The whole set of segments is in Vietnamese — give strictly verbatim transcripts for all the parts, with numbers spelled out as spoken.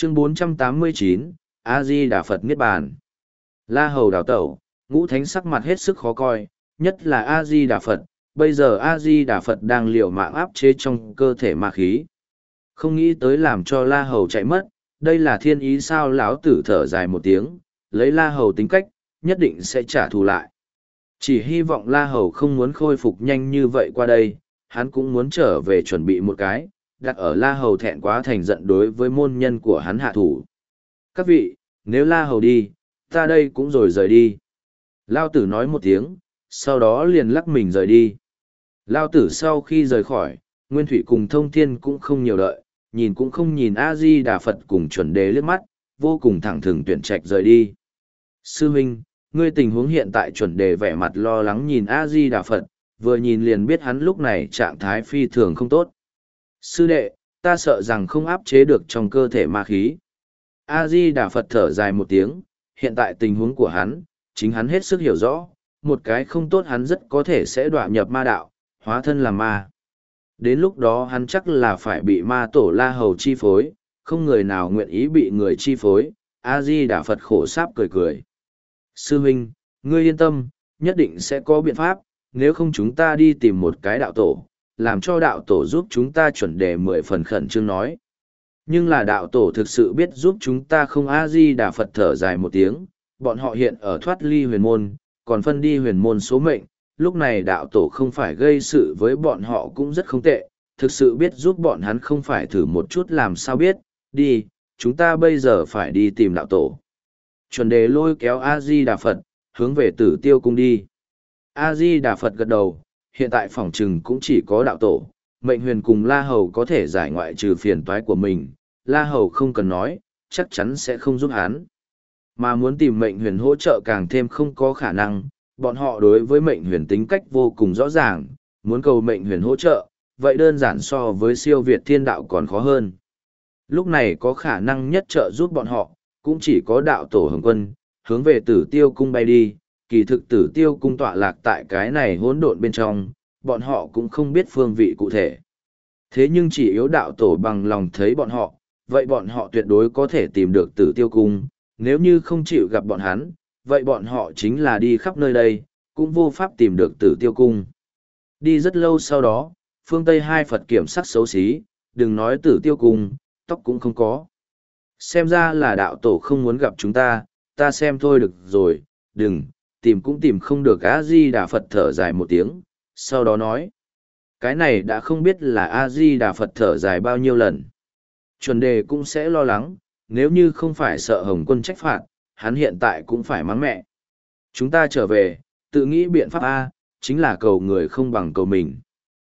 Chương bốn trăm tám mươi chín, A Di Đà Phật Niết Bàn. La Hầu đào tẩu, ngũ thánh sắc mặt hết sức khó coi, nhất là A Di Đà Phật, bây giờ A Di Đà Phật đang liều mạng áp chế trong cơ thể ma khí. Không nghĩ tới làm cho La Hầu chạy mất, đây là thiên ý sao? Lão tử thở dài một tiếng, lấy La Hầu tính cách, nhất định sẽ trả thù lại. Chỉ hy vọng La Hầu không muốn khôi phục nhanh như vậy qua đây, hắn cũng muốn trở về chuẩn bị một cái, đặt ở La Hầu thẹn quá thành giận đối với môn nhân của hắn hạ thủ. Các vị, nếu La Hầu đi, ta đây cũng rồi rời đi. Lao tử nói một tiếng, sau đó liền lắc mình rời đi. Lao tử sau khi rời khỏi, Nguyên Thủy cùng Thông Thiên cũng không nhiều đợi, nhìn cũng không nhìn A-di Đà Phật cùng chuẩn đề liếc mắt, vô cùng thẳng thừng tuyển trạch rời đi. Sư huynh, ngươi tình huống hiện tại chuẩn đề vẻ mặt lo lắng nhìn A-di Đà Phật, vừa nhìn liền biết hắn lúc này trạng thái phi thường không tốt. Sư đệ, ta sợ rằng không áp chế được trong cơ thể ma khí. A-di Đà Phật thở dài một tiếng, hiện tại tình huống của hắn, chính hắn hết sức hiểu rõ, một cái không tốt hắn rất có thể sẽ đọa nhập ma đạo, hóa thân làm ma. Đến lúc đó hắn chắc là phải bị ma tổ La Hầu chi phối, không người nào nguyện ý bị người chi phối. A-di Đà Phật khổ sáp cười cười. Sư huynh, ngươi yên tâm, nhất định sẽ có biện pháp, nếu không chúng ta đi tìm một cái đạo tổ, làm cho đạo tổ giúp chúng ta chuẩn đề mười phần khẩn trương nói. Nhưng là đạo tổ thực sự biết giúp chúng ta không? A-di Đà Phật thở dài một tiếng, bọn họ hiện ở thoát ly huyền môn, còn phân đi huyền môn số mệnh, lúc này đạo tổ không phải gây sự với bọn họ cũng rất không tệ, thực sự biết giúp bọn hắn không phải thử một chút làm sao biết, đi, chúng ta bây giờ phải đi tìm đạo tổ. Chuẩn đề lôi kéo A-di Đà Phật, hướng về Tử Tiêu cung đi. A-di Đà Phật gật đầu, hiện tại phỏng trừng cũng chỉ có đạo tổ, mệnh huyền cùng La Hầu có thể giải ngoại trừ phiền toái của mình, La Hầu không cần nói, chắc chắn sẽ không giúp hắn. Mà muốn tìm mệnh huyền hỗ trợ càng thêm không có khả năng, bọn họ đối với mệnh huyền tính cách vô cùng rõ ràng, muốn cầu mệnh huyền hỗ trợ, vậy đơn giản so với siêu việt thiên đạo còn khó hơn. Lúc này có khả năng nhất trợ giúp bọn họ, cũng chỉ có đạo tổ Hồng Quân, hướng về Tử Tiêu cung bay đi, kỳ thực Tử Tiêu cung tọa lạc tại cái này hỗn độn bên trong, bọn họ cũng không biết phương vị cụ thể. Thế nhưng chỉ yếu đạo tổ bằng lòng thấy bọn họ, vậy bọn họ tuyệt đối có thể tìm được Tử Tiêu cung, nếu như không chịu gặp bọn hắn, vậy bọn họ chính là đi khắp nơi đây, cũng vô pháp tìm được Tử Tiêu cung. Đi rất lâu sau đó, phương Tây hai Phật kiểm sắc xấu xí, đừng nói Tử Tiêu cung, tóc cũng không có. Xem ra là đạo tổ không muốn gặp chúng ta, ta xem thôi được rồi, đừng, tìm cũng tìm không được. A-di Đà Phật thở dài một tiếng, sau đó nói. Cái này đã không biết là A-di Đà Phật thở dài bao nhiêu lần. Chuẩn đề cũng sẽ lo lắng, nếu như không phải sợ Hồng Quân trách phạt, hắn hiện tại cũng phải mắng mẹ. Chúng ta trở về, tự nghĩ biện pháp A, chính là cầu người không bằng cầu mình.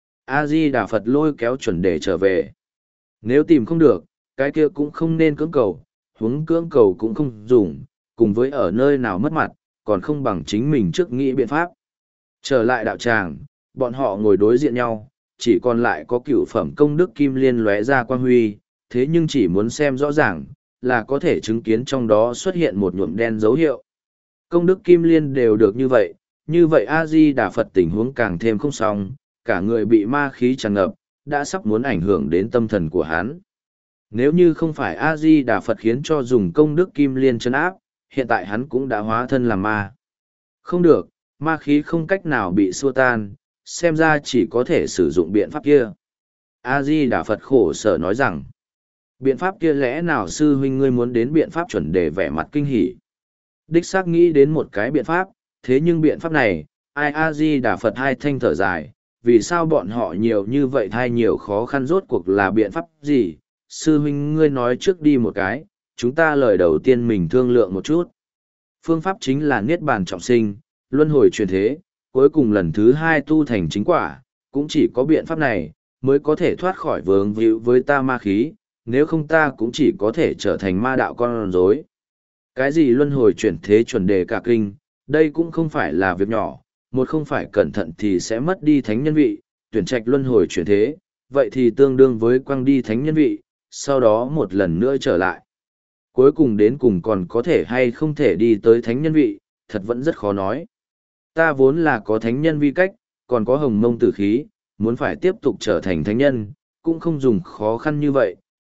A-di Đà Phật lôi kéo chuẩn đề trở về. Nếu tìm không được, cái kia cũng không nên cưỡng cầu, huống cưỡng cầu cũng không dùng, cùng với ở nơi nào mất mặt, còn không bằng chính mình trước nghĩ biện pháp. Trở lại đạo tràng, bọn họ ngồi đối diện nhau, chỉ còn lại có cựu phẩm công đức kim liên lóe ra quang huy, thế nhưng chỉ muốn xem rõ ràng, là có thể chứng kiến trong đó xuất hiện một nhuộm đen dấu hiệu. Công đức kim liên đều được như vậy, như vậy A-di Đà Phật tình huống càng thêm không xong, cả người bị ma khí tràn ngập, đã sắp muốn ảnh hưởng đến tâm thần của hắn. Nếu như không phải A-di Đà Phật khiến cho dùng công đức kim liên trấn áp, hiện tại hắn cũng đã hóa thân làm ma. Không được, ma khí không cách nào bị xua tan, xem ra chỉ có thể sử dụng biện pháp kia. A-di Đà Phật khổ sở nói rằng, biện pháp kia lẽ nào sư huynh ngươi muốn đến biện pháp chuẩn để vẻ mặt kinh hỉ. Đích xác nghĩ đến một cái biện pháp, thế nhưng biện pháp này, ai A-di Đà Phật hai thanh thở dài, vì sao bọn họ nhiều như vậy thay nhiều khó khăn rốt cuộc là biện pháp gì? Sư huynh ngươi nói trước đi một cái, chúng ta lời đầu tiên mình thương lượng một chút. Phương pháp chính là niết bàn trọng sinh, luân hồi truyền thế, cuối cùng lần thứ hai tu thành chính quả, cũng chỉ có biện pháp này, mới có thể thoát khỏi vướng víu với ta ma khí, nếu không ta cũng chỉ có thể trở thành ma đạo con rối. Cái gì luân hồi chuyển thế chuẩn đề cả kinh, đây cũng không phải là việc nhỏ, một không phải cẩn thận thì sẽ mất đi thánh nhân vị, tuyển trạch luân hồi chuyển thế, vậy thì tương đương với quăng đi thánh nhân vị, sau đó một lần nữa trở lại. Cuối cùng đến cùng còn có thể hay không thể đi tới thánh nhân vị, thật vẫn rất khó nói. Ta vốn là có thánh nhân vi cách, còn có hồng mông tử khí, muốn phải tiếp tục trở thành thánh nhân, cũng không dùng khó khăn như vậy,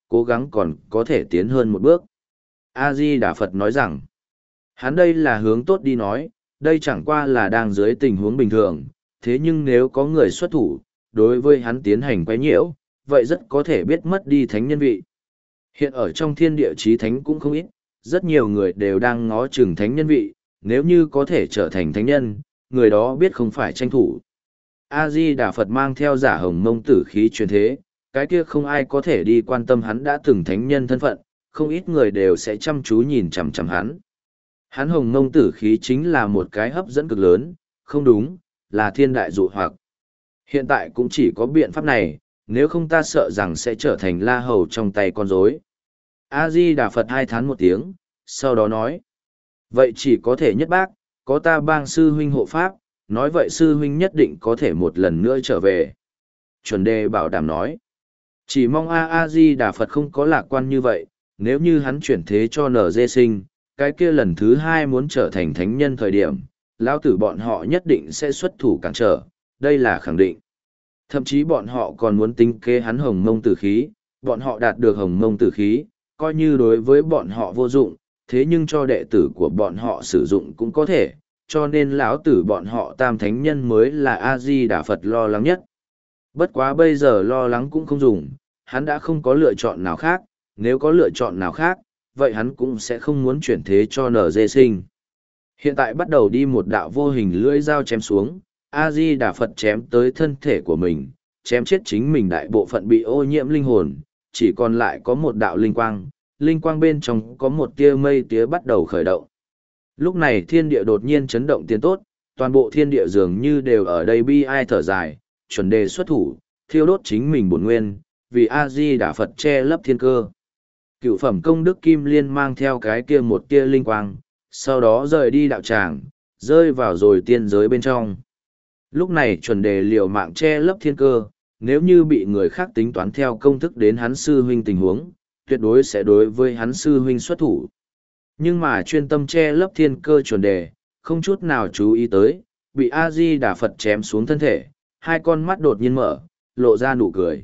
cố gắng còn có thể tiến hơn một bước. A-di-đà Phật nói rằng, hắn đây là hướng tốt đi nói, đây chẳng qua là đang dưới tình huống bình thường, thế nhưng nếu có người xuất thủ, đối với hắn tiến hành quấy nhiễu, vậy rất có thể biết mất đi thánh nhân vị. Hiện ở trong thiên địa chí thánh cũng không ít, rất nhiều người đều đang ngó chừng thánh nhân vị, nếu như có thể trở thành thánh nhân, người đó biết không phải tranh thủ. A-di-đà Phật mang theo giả hồng mông tử khí truyền thế, cái kia không ai có thể đi quan tâm hắn đã từng thánh nhân thân phận, không ít người đều sẽ chăm chú nhìn chằm chằm hắn. Hắn hồng mông tử khí chính là một cái hấp dẫn cực lớn, không đúng, là thiên đại dụ hoặc. Hiện tại cũng chỉ có biện pháp này, nếu không ta sợ rằng sẽ trở thành la hầu trong tay con rối. A-di-đà Phật hai thán một tiếng, sau đó nói. Vậy chỉ có thể nhất bác, có ta bang sư huynh hộ pháp, nói vậy sư huynh nhất định có thể một lần nữa trở về. Chuẩn đề bảo đảm nói. Chỉ mong A-a-di-đà Phật không có lạc quan như vậy, nếu như hắn chuyển thế cho nở dê sinh, cái kia lần thứ hai muốn trở thành thánh nhân thời điểm, lão tử bọn họ nhất định sẽ xuất thủ cản trở, đây là khẳng định. Thậm chí bọn họ còn muốn tính kế hắn hồng mông tử khí, bọn họ đạt được hồng mông tử khí, coi như đối với bọn họ vô dụng, thế nhưng cho đệ tử của bọn họ sử dụng cũng có thể, cho nên lão tử bọn họ tam thánh nhân mới là A-di-đà Phật lo lắng nhất. Bất quá bây giờ lo lắng cũng không dùng, hắn đã không có lựa chọn nào khác, nếu có lựa chọn nào khác, vậy hắn cũng sẽ không muốn chuyển thế cho nở dê sinh. Hiện tại bắt đầu đi một đạo vô hình lưỡi dao chém xuống, A-di-đà Phật chém tới thân thể của mình, chém chết chính mình đại bộ phận bị ô nhiễm linh hồn, chỉ còn lại có một đạo linh quang, linh quang bên trong có một tia mây tía bắt đầu khởi động. Lúc này thiên địa đột nhiên chấn động tiến tốt, toàn bộ thiên địa dường như đều ở đây bi ai thở dài, chuẩn đề xuất thủ, thiêu đốt chính mình bổn nguyên, vì A-di-đà Phật che lấp thiên cơ. Cựu phẩm công đức kim liên mang theo cái kia một tia linh quang, sau đó rời đi đạo tràng, rơi vào rồi tiên giới bên trong. Lúc này chuẩn đề liều mạng che lấp thiên cơ, nếu như bị người khác tính toán theo công thức đến hắn sư huynh tình huống, tuyệt đối sẽ đối với hắn sư huynh xuất thủ. Nhưng mà chuyên tâm che lấp thiên cơ chuẩn đề, không chút nào chú ý tới, bị A-di-đà Phật chém xuống thân thể, hai con mắt đột nhiên mở, lộ ra nụ cười.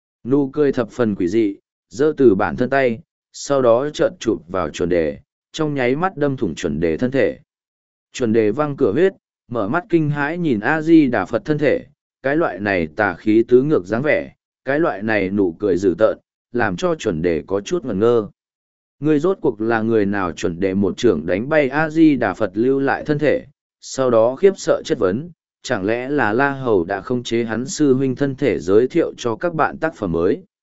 Nụ cười thập phần quỷ dị, giơ từ bản thân tay, sau đó chợt chụp vào chuẩn đề, trong nháy mắt đâm thủng chuẩn đề thân thể. Chuẩn đề văng cửa huyết, mở mắt kinh hãi nhìn A-di-đà Phật thân thể, cái loại này tà khí tứ ngược dáng vẻ, cái loại này nụ cười dữ tợn, làm cho chuẩn đề có chút ngẩn ngơ. Người rốt cuộc là người nào? Chuẩn đề một trưởng đánh bay A-di-đà Phật lưu lại thân thể, sau đó khiếp sợ chất vấn, chẳng lẽ là La Hầu đã khống chế hắn sư huynh thân thể giới thiệu cho các bạn tác phẩm mới?